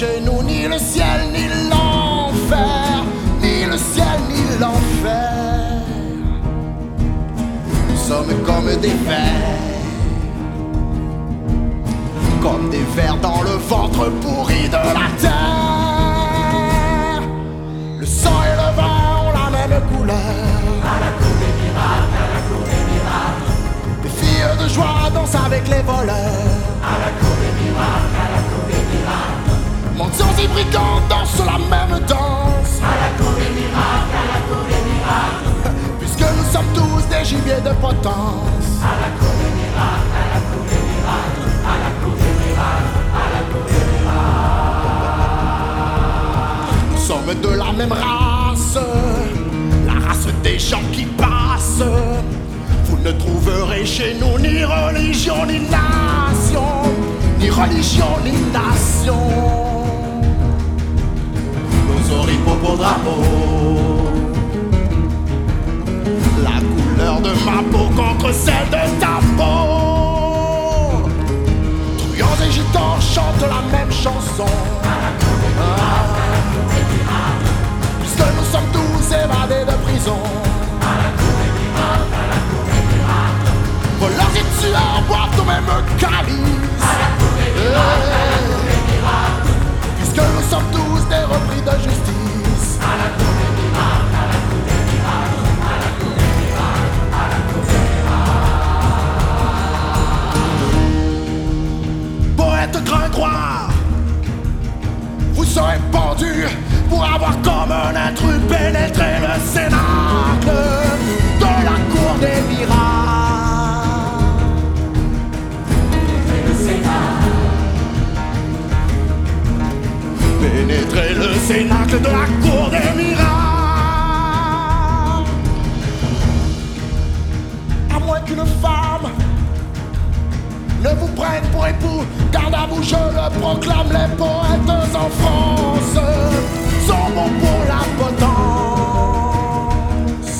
chez nous ni le ciel ni l'enfer, ni le ciel ni l'enfer. Nous sommes comme des vers, comme des vers dans le ventre pourri de la terre. Le sang et le vin ont la même couleur. À la cour des miracles, à la cour des miracles. Les filles de joie dansent avec les voleurs. À la cour des miracles, à la cour des miracles. Mendiants et brigands dansent la même danse. À la cour des miracles, à la cour des miracles. Puisque nous sommes tous des gibiers de potence. À la cour des miracles, à la cour des miracles. À la cour des miracles, à la cour des miracles. Nous sommes de la même race, la race des gens qui passent. Vous ne trouverez chez nous ni religion ni nation, ni religion ni nation. Nos oripeaux drapeaux, la couleur de ma peau contre celle de ta peau. Truands et gitans chantent la même chanson. Puisque nous sommes tous évadés de prison. Voleurs et tueurs boivent au même calice. Puisque nous sommes tous des repris de justice. Poète gringoire, vous serez pendu pour avoir comme un intrus pénétré le cénacle de la cour des miracles. Pénétrer le cénacle de la cour des miracles. À moins qu'une femme ne vous prenne pour époux, garde à vous, je le proclame, les poètes en France sont bons pour la potence.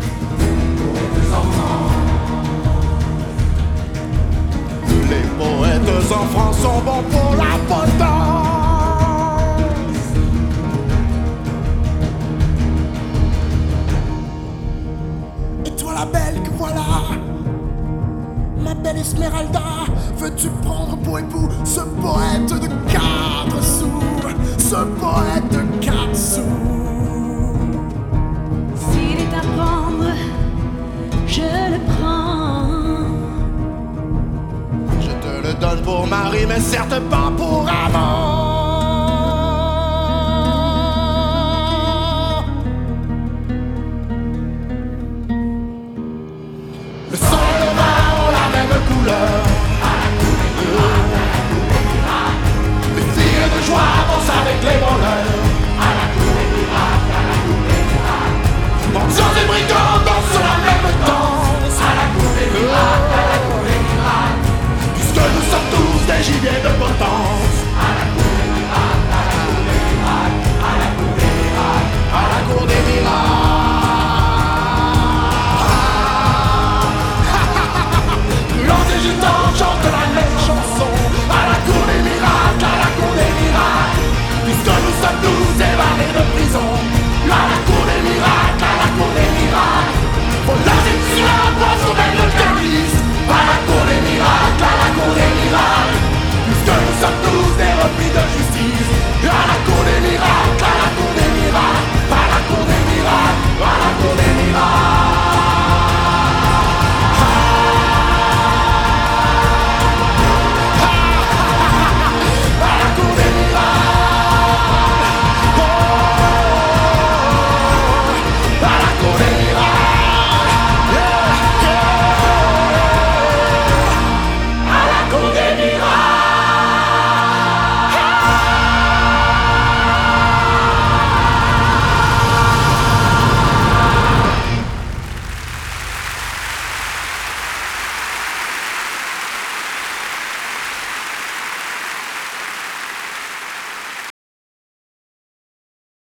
Les poètes en France sont bons pour la potence. Et toi la belle que voilà, ma belle Esmeralda, veux-tu prendre pour époux ce poète de 4 sous, ce poète de 4 sous? S'il est à prendre, je le prends. Je te le donne pour mari, mais certes pas pour amant. Le sang et le vin ont la même couleur. Les filles de joie dansent avec les voleurs. Mendiants et brigands dansent la même danse. Puisque nous sommes tous des gibiers de potence. À la cour des miracles, à la cour des miracles, à la cour des miracles. Truands et gitans chantent la même chanson. À la cour des miracles, à la cour des miracles. Puisque nous sommes tous évadés de prison. À la cour des miracles, à la cour des miracles. Voleurs et tueurs boivent au même calice. À la cour des miracles, à la cour des miracles. Puisque nous sommes tous des repris de justice. À la cour des miracles.